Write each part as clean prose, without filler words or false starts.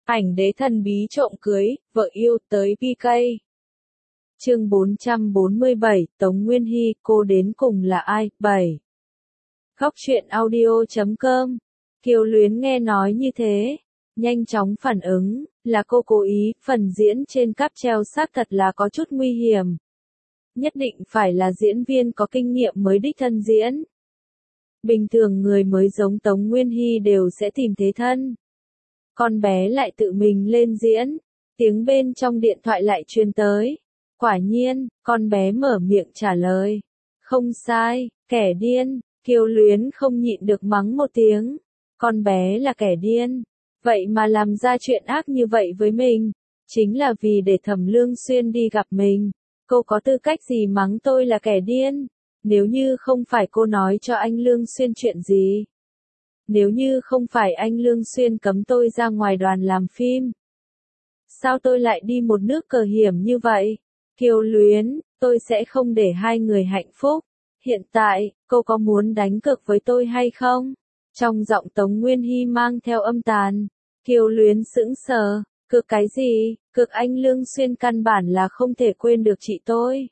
Ảnh đế thần bí trộm cưới, vợ yêu tới PK. Chương 447, Tống Nguyên Hy, cô đến cùng là ai? 7. Góc truyện audio.com. Kiều Luyến nghe nói như thế, nhanh chóng phản ứng, là cô cố ý, phần diễn trên cáp treo xác thật là có chút nguy hiểm. Nhất định phải là diễn viên có kinh nghiệm mới đích thân diễn. Bình thường người mới giống Tống Nguyên Hy đều sẽ tìm thế thân. Con bé lại tự mình lên diễn, tiếng bên trong điện thoại lại truyền tới. Quả nhiên, con bé mở miệng trả lời. Không sai, kẻ điên. Kiều Luyến không nhịn được mắng một tiếng. Con bé là kẻ điên. Vậy mà làm ra chuyện ác như vậy với mình. Chính là vì để Thẩm Lương Xuyên đi gặp mình. Cô có tư cách gì mắng tôi là kẻ điên? Nếu như không phải cô nói cho anh Lương Xuyên chuyện gì? Nếu như không phải anh Lương Xuyên cấm tôi ra ngoài đoàn làm phim? Sao tôi lại đi một nước cờ hiểm như vậy? Kiều Luyến, tôi sẽ không để hai người hạnh phúc. Hiện tại, cô có muốn đánh cược với tôi hay không? Trong giọng Tống Nguyên Hy mang theo âm tàn. Kiều Luyến sững sờ. Cược cái gì? Cược anh Lương Xuyên căn bản là không thể quên được chị tôi.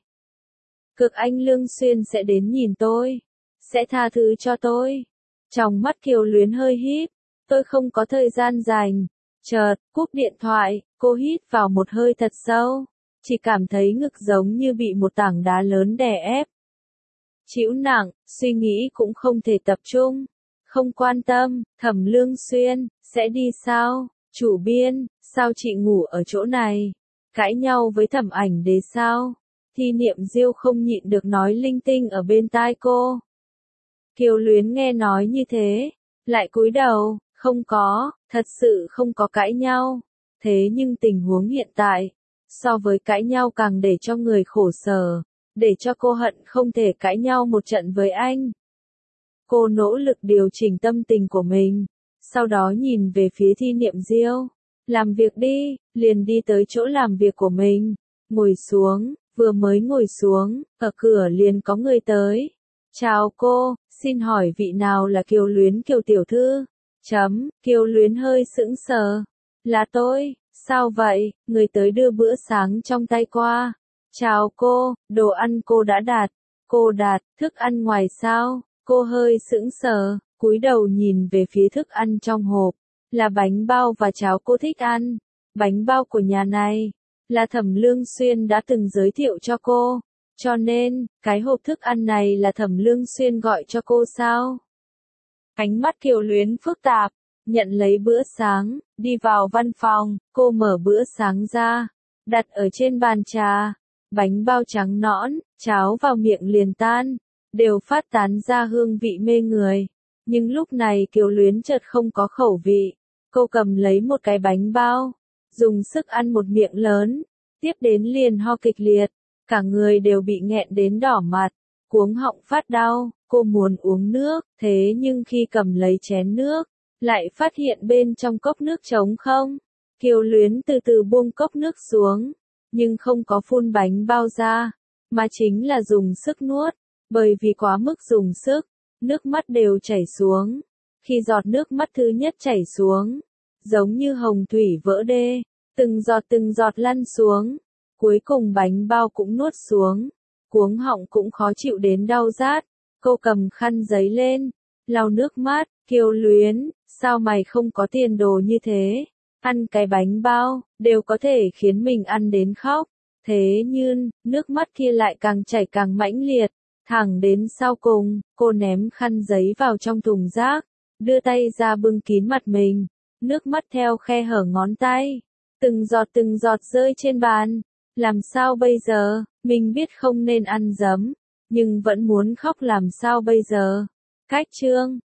Cược anh Lương Xuyên sẽ đến nhìn tôi. Sẽ tha thứ cho tôi. Trong mắt Kiều Luyến hơi híp. Tôi không có thời gian dành. Chợt, cúp điện thoại, cô hít vào một hơi thật sâu. Chỉ cảm thấy ngực giống như bị một tảng đá lớn đè ép. Chịu nặng, suy nghĩ cũng không thể tập trung. Không quan tâm, Thẩm Lương Xuyên, sẽ đi sao? Chủ biên, sao chị ngủ ở chỗ này? Cãi nhau với Thẩm Ảnh Đế sao? Thi Niệm Diêu không nhịn được nói linh tinh ở bên tai cô. Kiều Luyến nghe nói như thế, lại cúi đầu, không có, thật sự không có cãi nhau. Thế nhưng tình huống hiện tại, so với cãi nhau càng để cho người khổ sở, để cho cô hận không thể cãi nhau một trận với anh. Cô nỗ lực điều chỉnh tâm tình của mình, sau đó nhìn về phía Thi Niệm Diêu. Làm việc đi, liền đi tới chỗ làm việc của mình, ngồi xuống, vừa mới ngồi xuống, ở cửa liền có người tới. Chào cô, xin hỏi vị nào là Kiều Luyến Kiều tiểu thư? Kiều Luyến hơi sững sờ. Là tôi, sao vậy? Người tới đưa bữa sáng trong tay qua. Chào cô, đồ ăn cô đã đạt. Cô đạt, thức ăn ngoài sao? Cô hơi sững sờ, cúi đầu nhìn về phía thức ăn trong hộp. Là bánh bao và cháo cô thích ăn. Bánh bao của nhà này, là Thẩm Lương Xuyên đã từng giới thiệu cho cô. Cho nên, cái hộp thức ăn này là Thẩm Lương Xuyên gọi cho cô sao? Ánh mắt Kiều Luyến phức tạp, nhận lấy bữa sáng, đi vào văn phòng, cô mở bữa sáng ra, đặt ở trên bàn trà. Bánh bao trắng nõn, cháo vào miệng liền tan, đều phát tán ra hương vị mê người. Nhưng lúc này Kiều Luyến chợt không có khẩu vị. Cô cầm lấy một cái bánh bao, dùng sức ăn một miệng lớn, tiếp đến liền ho kịch liệt. Cả người đều bị nghẹn đến đỏ mặt, cuống họng phát đau, cô muốn uống nước, thế nhưng khi cầm lấy chén nước, lại phát hiện bên trong cốc nước trống không. Kiều Luyến từ từ buông cốc nước xuống, nhưng không có phun bánh bao ra, mà chính là dùng sức nuốt, bởi vì quá mức dùng sức, nước mắt đều chảy xuống. Khi giọt nước mắt thứ nhất chảy xuống, giống như hồng thủy vỡ đê, từng giọt lăn xuống. Cuối cùng bánh bao cũng nuốt xuống, cuống họng cũng khó chịu đến đau rát. Cô cầm khăn giấy lên, lau nước mắt. Kiều Luyến, sao mày không có tiền đồ như thế? Ăn cái bánh bao, đều có thể khiến mình ăn đến khóc. Thế nhưng, nước mắt kia lại càng chảy càng mãnh liệt. Thẳng đến sau cùng, cô ném khăn giấy vào trong thùng rác, đưa tay ra bưng kín mặt mình. Nước mắt theo khe hở ngón tay, từng giọt rơi trên bàn. Làm sao bây giờ? Mình biết không nên ăn giấm, nhưng vẫn muốn khóc làm sao bây giờ? Cách chương